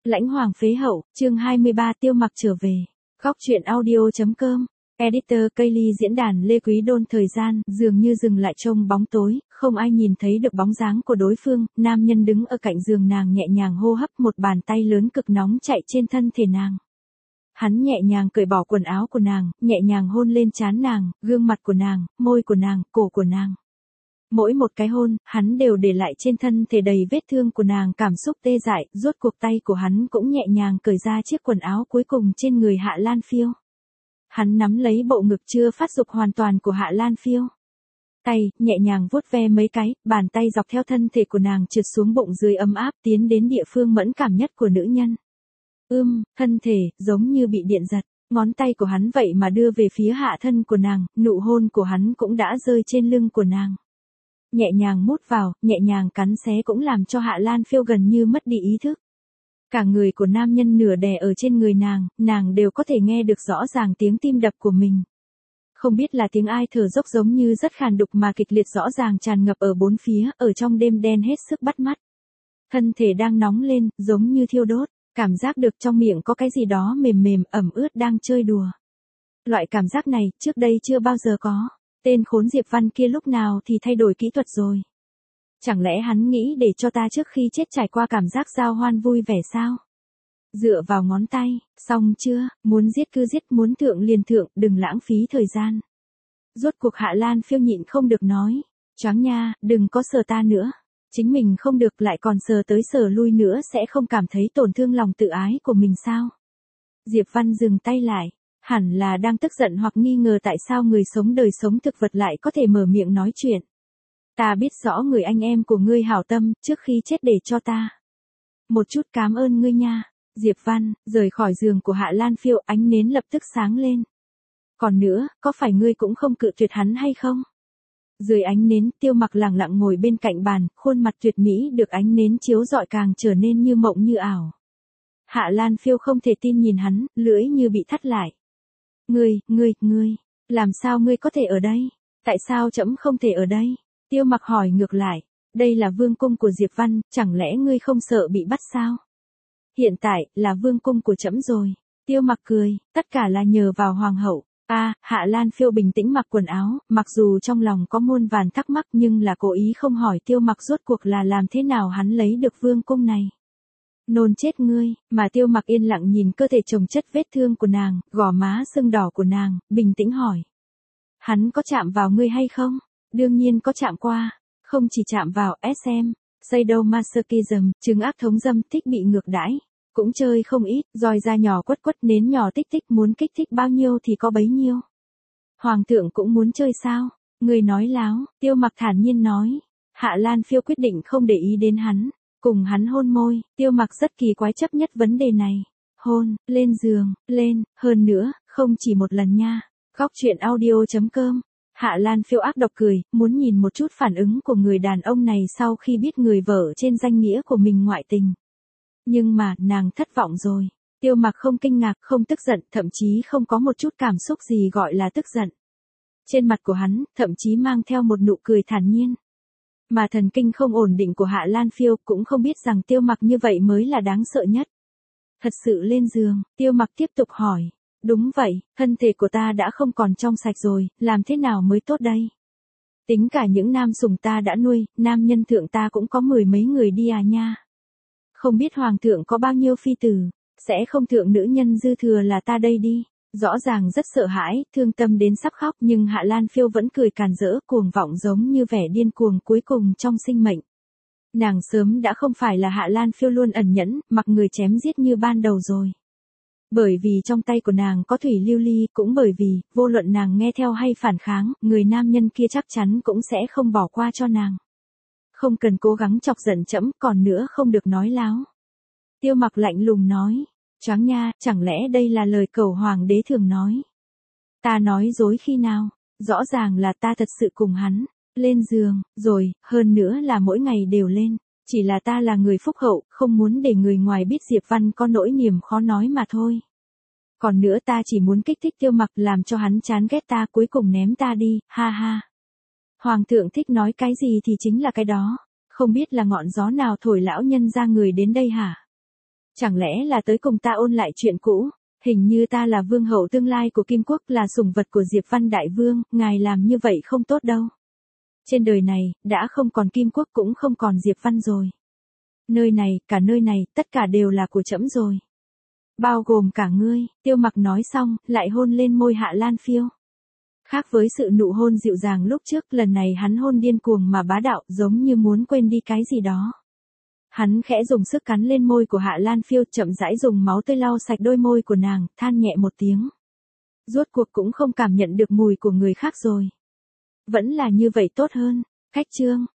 Lãnh Hoàng phế hậu, chương 23 Tiêu Mặc trở về. Góc truyện audio.com. Editor Kaylee diễn đàn Lê Quý Đôn thời gian dường như dừng lại trong bóng tối, không ai nhìn thấy được bóng dáng của đối phương, nam nhân đứng ở cạnh giường nàng nhẹ nhàng hô hấp, một bàn tay lớn cực nóng chạy trên thân thể nàng. Hắn nhẹ nhàng cởi bỏ quần áo của nàng, nhẹ nhàng hôn lên trán nàng, gương mặt của nàng, môi của nàng, cổ của nàng. Mỗi một cái hôn, hắn đều để lại trên thân thể đầy vết thương của nàng cảm xúc tê dại, rốt cuộc tay của hắn cũng nhẹ nhàng cởi ra chiếc quần áo cuối cùng trên người Hạ Lan Phiêu. Hắn nắm lấy bộ ngực chưa phát dục hoàn toàn của Hạ Lan Phiêu. Tay, nhẹ nhàng vuốt ve mấy cái, bàn tay dọc theo thân thể của nàng trượt xuống bụng dưới ấm áp tiến đến địa phương mẫn cảm nhất của nữ nhân. Thân thể, giống như bị điện giật, ngón tay của hắn vậy mà đưa về phía hạ thân của nàng, nụ hôn của hắn cũng đã rơi trên lưng của nàng. Nhẹ nhàng mút vào, nhẹ nhàng cắn xé cũng làm cho Hạ Lan Phiêu gần như mất đi ý thức. Cả người của nam nhân nửa đè ở trên người nàng đều có thể nghe được rõ ràng tiếng tim đập của mình. Không biết là tiếng ai thở dốc giống như rất khàn đục mà kịch liệt rõ ràng tràn ngập ở bốn phía, ở trong đêm đen hết sức bắt mắt. Thân thể đang nóng lên, giống như thiêu đốt, cảm giác được trong miệng có cái gì đó mềm mềm, ẩm ướt đang chơi đùa. Loại cảm giác này, trước đây chưa bao giờ có. Tên khốn Diệp Văn kia lúc nào thì thay đổi kỹ thuật rồi. Chẳng lẽ hắn nghĩ để cho ta trước khi chết trải qua cảm giác giao hoan vui vẻ sao? Dựa vào ngón tay, xong chưa, muốn giết cứ giết, muốn thượng liền thượng, đừng lãng phí thời gian. Rốt cuộc Hạ Lan Phiêu nhịn không được nói, choáng nha, đừng có sờ ta nữa. Chính mình không được lại còn sờ tới sờ lui nữa sẽ không cảm thấy tổn thương lòng tự ái của mình sao? Diệp Văn dừng tay lại. Hẳn là đang tức giận hoặc nghi ngờ tại sao người sống đời sống thực vật lại có thể mở miệng nói chuyện. Ta biết rõ người anh em của ngươi hảo tâm, trước khi chết để cho ta. Một chút cảm ơn ngươi nha. Diệp Văn, rời khỏi giường của Hạ Lan Phiêu, ánh nến lập tức sáng lên. Còn nữa, có phải ngươi cũng không cự tuyệt hắn hay không? Dưới ánh nến, Tiêu Mặc lặng lặng ngồi bên cạnh bàn, khuôn mặt tuyệt mỹ được ánh nến chiếu rọi càng trở nên như mộng như ảo. Hạ Lan Phiêu không thể tin nhìn hắn, lưỡi như bị thắt lại. Ngươi, làm sao ngươi có thể ở đây? Tại sao trẫm không thể ở đây? Tiêu Mặc hỏi ngược lại, đây là vương cung của Diệp Văn, chẳng lẽ ngươi không sợ bị bắt sao? Hiện tại, là vương cung của trẫm rồi. Tiêu Mặc cười, tất cả là nhờ vào hoàng hậu. Hạ Lan Phiêu bình tĩnh mặc quần áo, mặc dù trong lòng có muôn vàn thắc mắc nhưng là cố ý không hỏi Tiêu Mặc rốt cuộc là làm thế nào hắn lấy được vương cung này. Nôn chết ngươi, mà Tiêu Mặc yên lặng nhìn cơ thể chồng chất vết thương của nàng, gò má sưng đỏ của nàng, bình tĩnh hỏi. Hắn có chạm vào ngươi hay không? Đương nhiên có chạm qua, không chỉ chạm vào SM, sadomasochism, chứng ác thống dâm, thích bị ngược đãi, cũng chơi không ít, roi da nhỏ quất quất, nến nhỏ tích tích, muốn kích thích bao nhiêu thì có bấy nhiêu. Hoàng thượng cũng muốn chơi sao? Ngươi nói láo, Tiêu Mặc thản nhiên nói. Hạ Lan Phiêu quyết định không để ý đến hắn. Cùng hắn hôn môi, Tiêu Mặc rất kỳ quái chấp nhất vấn đề này. Hôn, lên giường, lên, hơn nữa, không chỉ một lần nha. Góc truyện audio.com. Hạ Lan Phiêu ác độc cười, muốn nhìn một chút phản ứng của người đàn ông này sau khi biết người vợ trên danh nghĩa của mình ngoại tình. Nhưng mà, nàng thất vọng rồi. Tiêu Mặc không kinh ngạc, không tức giận, thậm chí không có một chút cảm xúc gì gọi là tức giận. Trên mặt của hắn, thậm chí mang theo một nụ cười thản nhiên. Mà thần kinh không ổn định của Hạ Lan Phiêu cũng không biết rằng Tiêu Mặc như vậy mới là đáng sợ nhất. Thật sự lên giường, Tiêu Mặc tiếp tục hỏi. Đúng vậy, thân thể của ta đã không còn trong sạch rồi, làm thế nào mới tốt đây? Tính cả những nam sủng ta đã nuôi, nam nhân thượng ta cũng có 10 mấy người đi nha. Không biết hoàng thượng có bao nhiêu phi tử, sẽ không thượng nữ nhân dư thừa là ta đây đi. Rõ ràng rất sợ hãi, thương tâm đến sắp khóc nhưng Hạ Lan Phiêu vẫn cười càn rỡ, cuồng vọng giống như vẻ điên cuồng cuối cùng trong sinh mệnh. Nàng sớm đã không phải là Hạ Lan Phiêu luôn ẩn nhẫn, mặc người chém giết như ban đầu rồi. Bởi vì trong tay của nàng có thủy lưu ly, cũng bởi vì, vô luận nàng nghe theo hay phản kháng, người nam nhân kia chắc chắn cũng sẽ không bỏ qua cho nàng. Không cần cố gắng chọc giận trẫm, còn nữa không được nói láo. Tiêu Mặc lạnh lùng nói. Choáng nha, chẳng lẽ đây là lời cẩu hoàng đế thường nói? Ta nói dối khi nào? Rõ ràng là ta thật sự cùng hắn, lên giường, rồi, hơn nữa là mỗi ngày đều lên. Chỉ là ta là người phúc hậu, không muốn để người ngoài biết Diệp Văn có nỗi niềm khó nói mà thôi. Còn nữa ta chỉ muốn kích thích Tiêu Mặc làm cho hắn chán ghét ta cuối cùng ném ta đi, ha ha. Hoàng thượng thích nói cái gì thì chính là cái đó, không biết là ngọn gió nào thổi lão nhân ra người đến đây hả? Chẳng lẽ là tới cùng ta ôn lại chuyện cũ? Hình như ta là vương hậu tương lai của Kim Quốc, là sủng vật của Diệp Văn đại vương, ngài làm như vậy không tốt đâu. Trên đời này, đã không còn Kim Quốc cũng không còn Diệp Văn rồi. Nơi này, cả nơi này, tất cả đều là của trẫm rồi. Bao gồm cả ngươi, Tiêu Mặc nói xong, lại hôn lên môi Hạ Lan Phiêu. Khác với sự nụ hôn dịu dàng lúc trước, lần này hắn hôn điên cuồng mà bá đạo, giống như muốn quên đi cái gì đó. Hắn khẽ dùng sức cắn lên môi của Hạ Lan Phiêu, chậm rãi dùng máu tươi lau sạch đôi môi của nàng, than nhẹ một tiếng. Rốt cuộc cũng không cảm nhận được mùi của người khác rồi. Vẫn là như vậy tốt hơn. Khách chương.